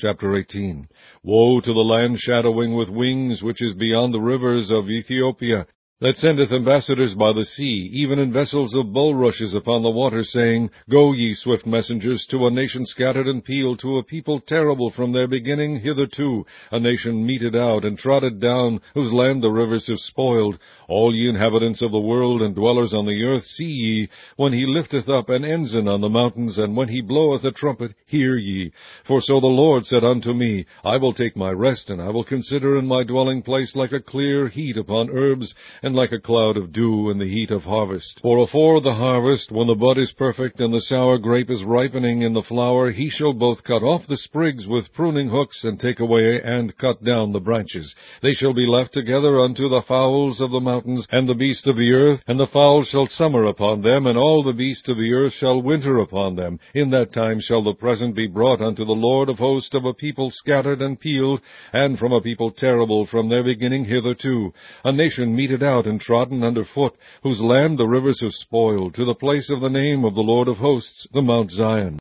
Chapter 18. Woe to the land shadowing with wings, which is beyond the rivers of Ethiopia, that sendeth ambassadors by the sea, even in vessels of bulrushes upon the water, saying, Go, ye swift messengers, to a nation scattered and peeled, to a people terrible from their beginning hitherto, a nation meted out and trodden down, whose land the rivers have spoiled. All ye inhabitants of the world and dwellers on the earth, see ye, when he lifteth up an ensign on the mountains, and when he bloweth a trumpet, hear ye. For so the Lord said unto me, I will take my rest, and I will consider in my dwelling place like a clear heat upon herbs, and like a cloud of dew in the heat of harvest. For afore the harvest, when the bud is perfect, and the sour grape is ripening in the flower, he shall both cut off the sprigs with pruning hooks, and take away and cut down the branches. They shall be left together unto the fowls of the mountains, and the beasts of the earth, and the fowls shall summer upon them, and all the beasts of the earth shall winter upon them. In that time shall the present be brought unto the Lord of hosts of a people scattered and peeled, and from a people terrible from their beginning hitherto, a nation meted out and trodden under foot, whose land the rivers have spoiled, to the place of the name of the Lord of hosts, the Mount Zion.